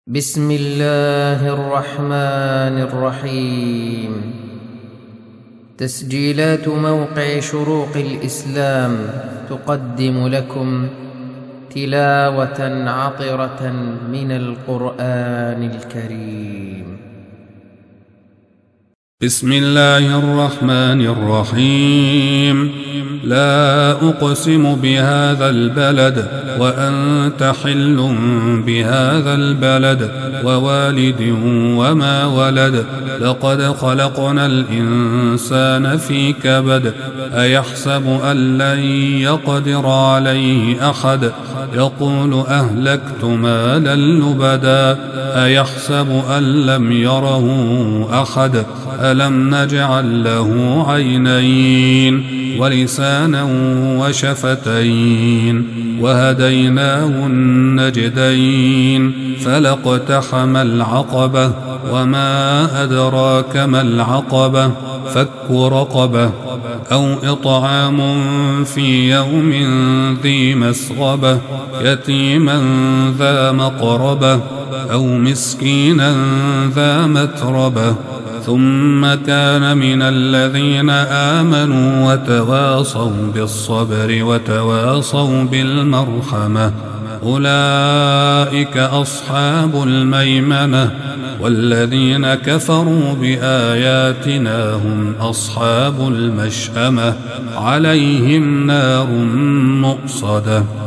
بسم الله الرحمن الرحيم. تسجيلات موقع شروق الإسلام تقدم لكم تلاوة عطرة من القرآن الكريم. بسم الله الرحمن الرحيم. لا أقسم بهذا البلد وأنت حل بهذا البلد ووالد وما ولد. لقد خلقنا الإنسان في كبد. أيحسب أن لن يقدر عليه أحد. يقول أهلكت مالا لبدا. أيحسب أن لم يره أحد. ألم نجعل له عينين ولسانا وشفتين وهديناه النجدين. فلاقتحم العقبة وما أدراك ما العقبة. فك رقبة أو إطعام في يوم ذي مسغبة يتيما ذا مقربة أو مسكينا ذا متربة. ثم كان من الذين آمنوا وتواصوا بالصبر وتواصوا بالمرحمة. أولئك أصحاب الميمنة. والذين كفروا بآياتنا هم أصحاب المشأمة. عليهم نار مؤصدة.